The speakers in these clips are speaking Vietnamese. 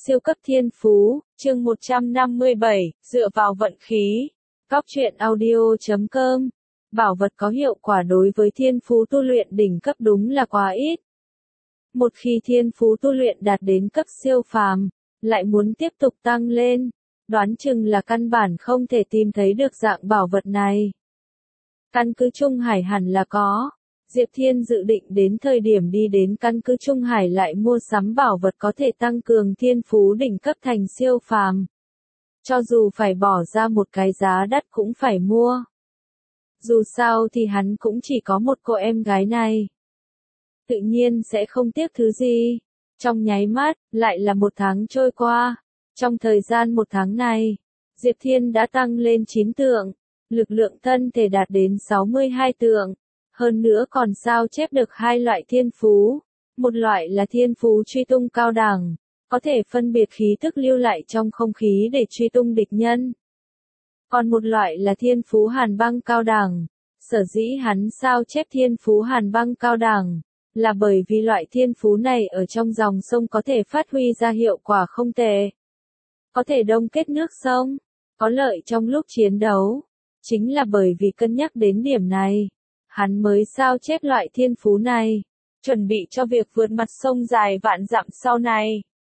Siêu cấp thiên phú, chương 157, dựa vào vận khí. Góc truyện audio.com. Bảo vật có hiệu quả đối với thiên phú tu luyện đỉnh cấp đúng là quá ít. Một khi thiên phú tu luyện đạt đến cấp siêu phàm, lại muốn tiếp tục tăng lên, đoán chừng là căn bản không thể tìm thấy được dạng bảo vật này. Căn cứ Trung Hải hẳn là có. Diệp Thiên dự định đến thời điểm đi đến căn cứ Trung Hải lại mua sắm bảo vật có thể tăng cường thiên phú đỉnh cấp thành siêu phàm. Cho dù phải bỏ ra một cái giá đắt cũng phải mua. Dù sao thì hắn cũng chỉ có một cô em gái này. Tự nhiên sẽ không tiếc thứ gì. Trong nháy mắt, lại là một tháng trôi qua. Trong thời gian một tháng này, Diệp Thiên đã tăng lên 9 tượng. Lực lượng thân thể đạt đến 62 tượng. Hơn nữa còn sao chép được hai loại thiên phú. Một loại là thiên phú truy tung cao đẳng, có thể phân biệt khí tức lưu lại trong không khí để truy tung địch nhân. Còn một loại là thiên phú hàn băng cao đẳng. Sở dĩ hắn sao chép thiên phú hàn băng cao đẳng, là bởi vì loại thiên phú này ở trong dòng sông có thể phát huy ra hiệu quả không tệ. Có thể đông kết nước sông, có lợi trong lúc chiến đấu. Chính là bởi vì cân nhắc đến điểm này, hắn mới sao chép loại thiên phú này, chuẩn bị cho việc vượt mặt sông dài vạn dặm sau này.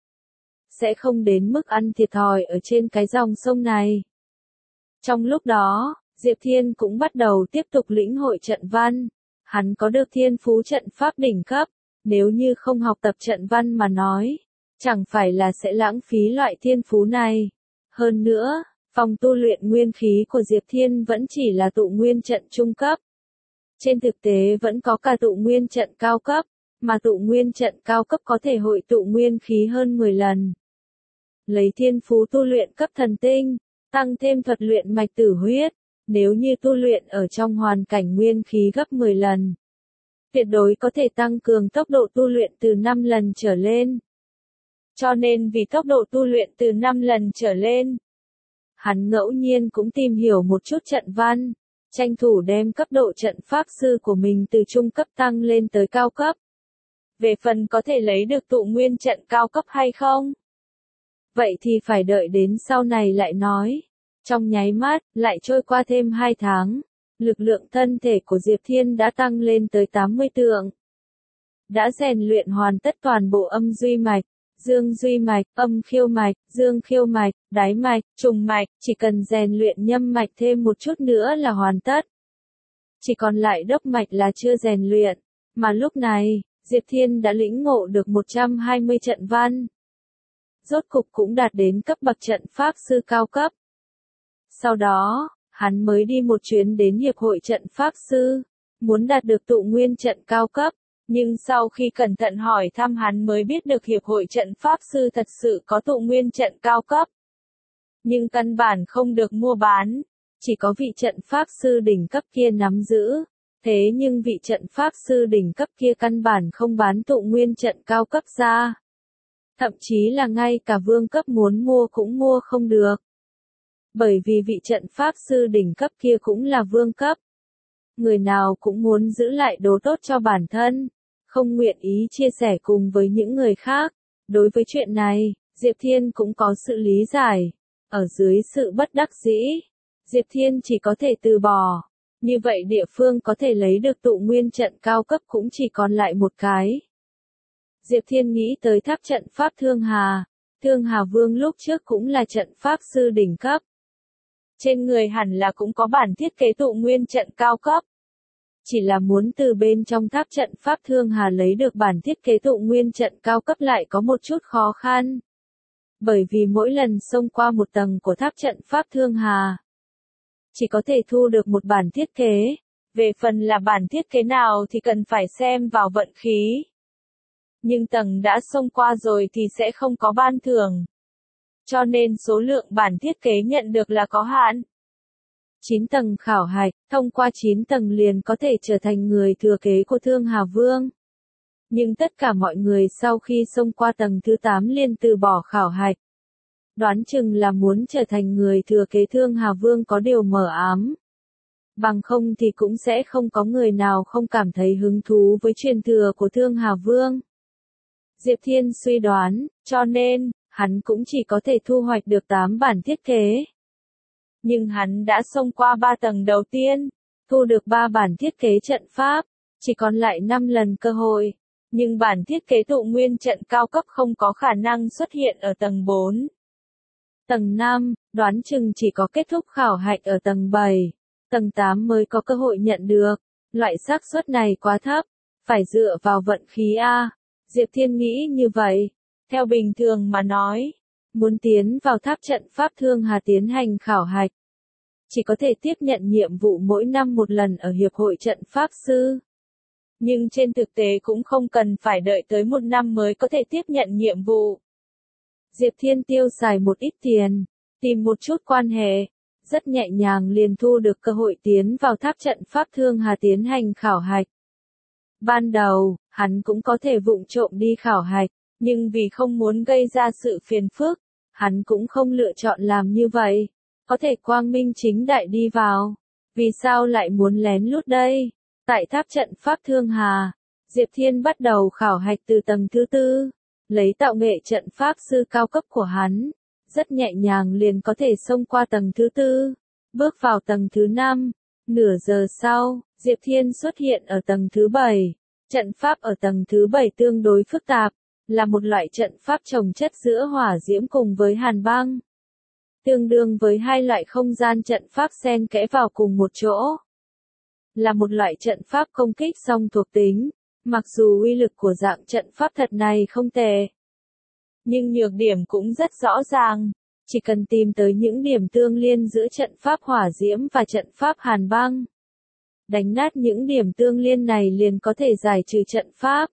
Sẽ không đến mức ăn thiệt thòi ở trên cái dòng sông này. Trong lúc đó, Diệp Thiên cũng bắt đầu tiếp tục lĩnh hội trận văn. Hắn có được thiên phú trận pháp đỉnh cấp, nếu như không học tập trận văn mà nói, chẳng phải là sẽ lãng phí loại thiên phú này. Hơn nữa, phòng tu luyện nguyên khí của Diệp Thiên vẫn chỉ là tụ nguyên trận trung cấp. Trên thực tế vẫn có cả tụ nguyên trận cao cấp, mà tụ nguyên trận cao cấp có thể hội tụ nguyên khí hơn 10 lần. Lấy thiên phú tu luyện cấp thần tinh, tăng thêm thuật luyện mạch tử huyết, nếu như tu luyện ở trong hoàn cảnh nguyên khí gấp 10 lần, tuyệt đối có thể tăng cường tốc độ tu luyện từ 5 lần trở lên. Cho nên vì tốc độ tu luyện từ 5 lần trở lên, hắn ngẫu nhiên cũng tìm hiểu một chút trận văn, tranh thủ đem cấp độ trận pháp sư của mình từ trung cấp tăng lên tới cao cấp. Về phần có thể lấy được tụ nguyên trận cao cấp hay không? Vậy thì phải đợi đến sau này lại nói. Trong nháy mắt, lại trôi qua thêm 2 tháng. Lực lượng thân thể của Diệp Thiên đã tăng lên tới 80 tượng. Đã rèn luyện hoàn tất toàn bộ âm duy mạch, dương duy mạch, âm khiêu mạch, dương khiêu mạch, đái mạch, trùng mạch, chỉ cần rèn luyện nhâm mạch thêm một chút nữa là hoàn tất. Chỉ còn lại đốc mạch là chưa rèn luyện, mà lúc này, Diệp Thiên đã lĩnh ngộ được 120 trận văn. Rốt cục cũng đạt đến cấp bậc trận pháp sư cao cấp. Sau đó, hắn mới đi một chuyến đến Hiệp hội trận pháp sư, muốn đạt được tụ nguyên trận cao cấp. Nhưng sau khi cẩn thận hỏi thăm hắn mới biết được Hiệp hội trận pháp sư thật sự có tụ nguyên trận cao cấp. Nhưng căn bản không được mua bán, chỉ có vị trận pháp sư đỉnh cấp kia nắm giữ. Thế nhưng vị trận pháp sư đỉnh cấp kia căn bản không bán tụ nguyên trận cao cấp ra. Thậm chí là ngay cả vương cấp muốn mua cũng mua không được. Bởi vì vị trận pháp sư đỉnh cấp kia cũng là vương cấp. Người nào cũng muốn giữ lại đồ tốt cho bản thân, không nguyện ý chia sẻ cùng với những người khác. Đối với chuyện này, Diệp Thiên cũng có sự lý giải. Ở dưới sự bất đắc dĩ, Diệp Thiên chỉ có thể từ bỏ. Như vậy địa phương có thể lấy được tụ nguyên trận cao cấp cũng chỉ còn lại một cái. Diệp Thiên nghĩ tới tháp trận pháp Thương Hà. Thương Hà Vương lúc trước cũng là trận pháp sư đỉnh cấp. Trên người hẳn là cũng có bản thiết kế tụ nguyên trận cao cấp. Chỉ là muốn từ bên trong tháp trận pháp Thương Hà lấy được bản thiết kế tụ nguyên trận cao cấp lại có một chút khó khăn. Bởi vì mỗi lần xông qua một tầng của tháp trận pháp Thương Hà, chỉ có thể thu được một bản thiết kế. Về phần là bản thiết kế nào thì cần phải xem vào vận khí. Nhưng tầng đã xông qua rồi thì sẽ không có ban thưởng. Cho nên số lượng bản thiết kế nhận được là có hạn. 9 tầng khảo hạch, thông qua 9 tầng liền có thể trở thành người thừa kế của Thương Hà Vương. Nhưng tất cả mọi người sau khi xông qua tầng thứ 8 liền từ bỏ khảo hạch. Đoán chừng là muốn trở thành người thừa kế Thương Hà Vương có điều mờ ám. Bằng không thì cũng sẽ không có người nào không cảm thấy hứng thú với truyền thừa của Thương Hà Vương. Diệp Thiên suy đoán, cho nên, hắn cũng chỉ có thể thu hoạch được 8 bản thiết kế. Nhưng hắn đã xông qua 3 tầng đầu tiên, thu được 3 bản thiết kế trận pháp, chỉ còn lại 5 lần cơ hội. Nhưng bản thiết kế tụ nguyên trận cao cấp không có khả năng xuất hiện ở tầng 4. Tầng 5, đoán chừng chỉ có kết thúc khảo hạch ở tầng 7, tầng 8 mới có cơ hội nhận được. Loại xác suất này quá thấp, phải dựa vào vận khí a. Diệp Thiên nghĩ như vậy. Theo bình thường mà nói, muốn tiến vào tháp trận pháp Thương Hà tiến hành khảo hạch, chỉ có thể tiếp nhận nhiệm vụ mỗi năm một lần ở Hiệp hội Trận Pháp Sư. Nhưng trên thực tế cũng không cần phải đợi tới 1 năm mới có thể tiếp nhận nhiệm vụ. Diệp Thiên tiêu xài một ít tiền, tìm một chút quan hệ, rất nhẹ nhàng liền thu được cơ hội tiến vào tháp trận pháp Thương Hà tiến hành khảo hạch. Ban đầu, hắn cũng có thể vụng trộm đi khảo hạch, nhưng vì không muốn gây ra sự phiền phức, hắn cũng không lựa chọn làm như vậy. Có thể quang minh chính đại đi vào. Vì sao lại muốn lén lút đây? Tại tháp trận pháp Thương Hà, Diệp Thiên bắt đầu khảo hạch từ tầng thứ 4, lấy tạo nghệ trận pháp sư cao cấp của hắn, rất nhẹ nhàng liền có thể xông qua tầng thứ 4, bước vào tầng thứ 5. Nửa giờ sau, Diệp Thiên xuất hiện ở tầng thứ 7. Trận pháp ở tầng thứ 7 tương đối phức tạp, là một loại trận pháp chồng chất giữa hỏa diễm cùng với hàn băng. Tương đương với 2 loại không gian trận pháp xen kẽ vào cùng một chỗ. Là một loại trận pháp công kích song thuộc tính, mặc dù uy lực của dạng trận pháp thật này không tệ. Nhưng nhược điểm cũng rất rõ ràng, chỉ cần tìm tới những điểm tương liên giữa trận pháp hỏa diễm và trận pháp hàn băng. Đánh nát những điểm tương liên này liền có thể giải trừ trận pháp.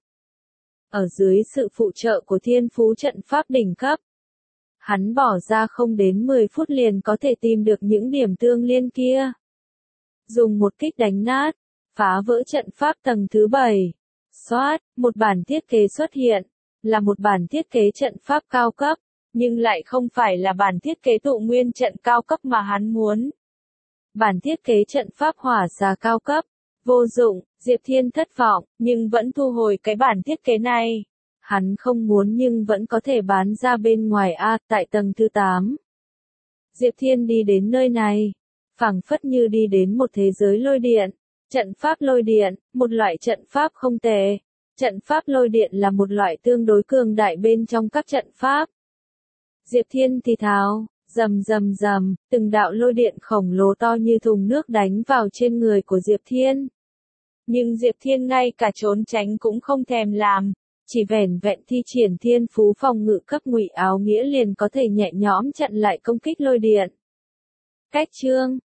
Ở dưới sự phụ trợ của thiên phú trận pháp đỉnh cấp, hắn bỏ ra không đến 10 phút liền có thể tìm được những điểm tương liên kia. Dùng một kích đánh nát, phá vỡ trận pháp tầng thứ 7. Xoát, một bản thiết kế xuất hiện, là một bản thiết kế trận pháp cao cấp, nhưng lại không phải là bản thiết kế tụ nguyên trận cao cấp mà hắn muốn. Bản thiết kế trận pháp hỏa xà cao cấp, vô dụng, Diệp Thiên thất vọng, nhưng vẫn thu hồi cái bản thiết kế này. Hắn không muốn nhưng vẫn có thể bán ra bên ngoài tại tầng thứ 8. Diệp Thiên đi đến nơi này, phảng phất như đi đến một thế giới lôi điện. Trận pháp lôi điện, một loại trận pháp không tệ. Trận pháp lôi điện là một loại tương đối cường đại bên trong các trận pháp. Diệp Thiên thì thào, rầm rầm rầm, từng đạo lôi điện khổng lồ to như thùng nước đánh vào trên người của Diệp Thiên. Nhưng Diệp Thiên ngay cả trốn tránh cũng không thèm làm, chỉ vẻn vẹn thi triển thiên phú phòng ngự cấp ngụy áo nghĩa liền có thể nhẹ nhõm chặn lại công kích lôi điện. Cách chương